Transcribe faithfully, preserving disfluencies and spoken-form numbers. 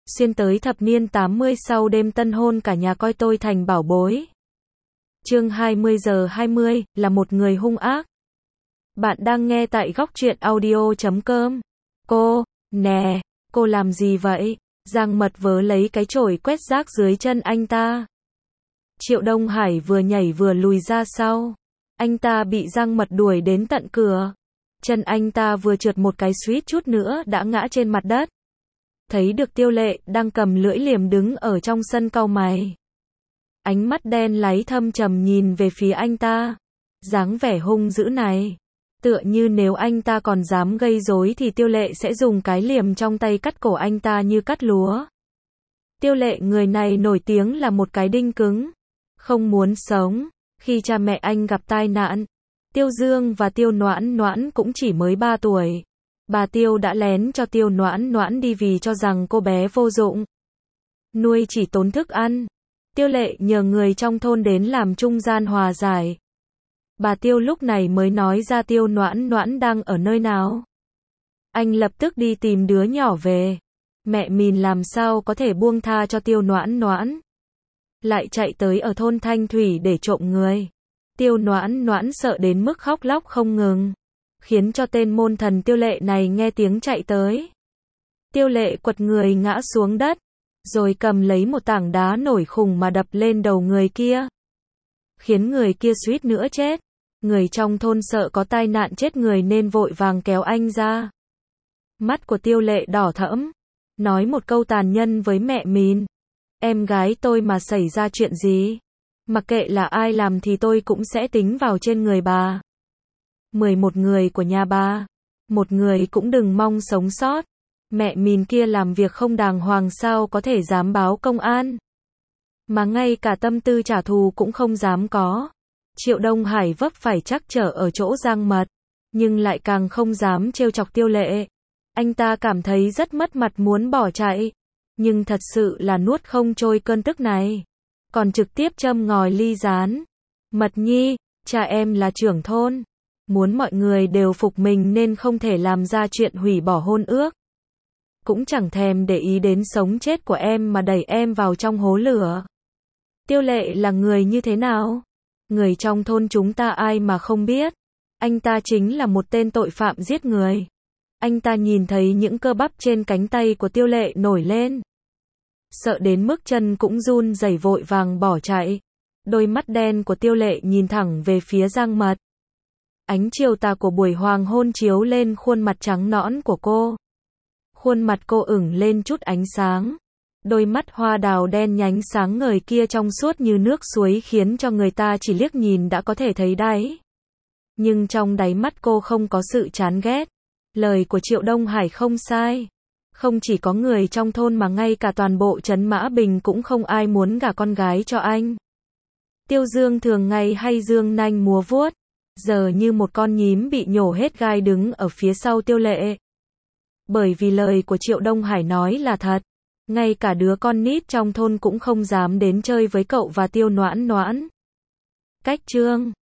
xuyên tới thập niên tám mươi sau đêm tân hôn cả nhà coi tôi thành bảo bối. Chương hai mươi giờ hai mươi, là một người hung ác. Bạn đang nghe tại góc truyện audio chấm com. Cô, nè, cô làm gì vậy? Giang Mật vớ lấy cái chổi quét rác dưới chân anh ta. Triệu Đông Hải vừa nhảy vừa lùi ra sau. Anh ta bị Giang Mật đuổi đến tận cửa. Chân anh ta vừa trượt một cái suýt chút nữa đã ngã trên mặt đất. Thấy được Tiêu Lệ đang cầm lưỡi liềm đứng ở trong sân cau mày. Ánh mắt đen láy thâm trầm nhìn về phía anh ta. Dáng vẻ hung dữ này. Tựa như nếu anh ta còn dám gây rối thì Tiêu Lệ sẽ dùng cái liềm trong tay cắt cổ anh ta như cắt lúa. Tiêu Lệ người này nổi tiếng là một cái đinh cứng. Không muốn sống. Khi cha mẹ anh gặp tai nạn, Tiêu Dương và Tiêu Noãn Noãn cũng chỉ mới ba tuổi. Bà Tiêu đã lén cho Tiêu Noãn Noãn đi vì cho rằng cô bé vô dụng. Nuôi chỉ tốn thức ăn. Tiêu Lệ nhờ người trong thôn đến làm trung gian hòa giải. Bà Tiêu lúc này mới nói ra Tiêu Noãn Noãn đang ở nơi nào. Anh lập tức đi tìm đứa nhỏ về. Mẹ mình làm sao có thể buông tha cho Tiêu Noãn Noãn. Lại chạy tới ở thôn Thanh Thủy để trộm người. Tiêu Noãn Noãn sợ đến mức khóc lóc không ngừng. Khiến cho tên môn thần Tiêu Lệ này nghe tiếng chạy tới. Tiêu Lệ quật người ngã xuống đất. Rồi cầm lấy một tảng đá nổi khủng mà đập lên đầu người kia. Khiến người kia suýt nữa chết. Người trong thôn sợ có tai nạn chết người nên vội vàng kéo anh ra. Mắt của Tiêu Lệ đỏ thẫm. Nói một câu tàn nhân với mẹ mình. Em gái tôi mà xảy ra chuyện gì, mặc kệ là ai làm thì tôi cũng sẽ tính vào trên người bà. mười một người của nhà bà, một người cũng đừng mong sống sót. Mẹ mình kia làm việc không đàng hoàng sao có thể dám báo công an. Mà ngay cả tâm tư trả thù cũng không dám có. Triệu Đông Hải vấp phải trắc trở ở chỗ Giang Mật, nhưng lại càng không dám trêu chọc Tiêu Lệ. Anh ta cảm thấy rất mất mặt muốn bỏ chạy. Nhưng thật sự là nuốt không trôi cơn tức này. Còn trực tiếp châm ngòi ly gián. Mật Nhi, cha em là trưởng thôn. Muốn mọi người đều phục mình nên không thể làm ra chuyện hủy bỏ hôn ước. Cũng chẳng thèm để ý đến sống chết của em mà đẩy em vào trong hố lửa. Tiêu Lệ là người như thế nào? Người trong thôn chúng ta ai mà không biết. Anh ta chính là một tên tội phạm giết người. Anh ta nhìn thấy những cơ bắp trên cánh tay của Tiêu Lệ nổi lên. Sợ đến mức chân cũng run rẩy vội vàng bỏ chạy. Đôi mắt đen của Tiêu Lệ nhìn thẳng về phía Giang Mật. Ánh chiều tà của buổi hoàng hôn chiếu lên khuôn mặt trắng nõn của cô. Khuôn mặt cô ửng lên chút ánh sáng. Đôi mắt hoa đào đen nhánh sáng ngời kia trong suốt như nước suối khiến cho người ta chỉ liếc nhìn đã có thể thấy đáy. Nhưng trong đáy mắt cô không có sự chán ghét. Lời của Triệu Đông Hải không sai. Không chỉ có người trong thôn mà ngay cả toàn bộ trấn Mã Bình cũng không ai muốn gả con gái cho anh. Tiêu Dương thường ngày hay dương nanh múa vuốt, giờ như một con nhím bị nhổ hết gai đứng ở phía sau Tiêu Lệ. Bởi vì lời của Triệu Đông Hải nói là thật, ngay cả đứa con nít trong thôn cũng không dám đến chơi với cậu và Tiêu Noãn Noãn. Cách chương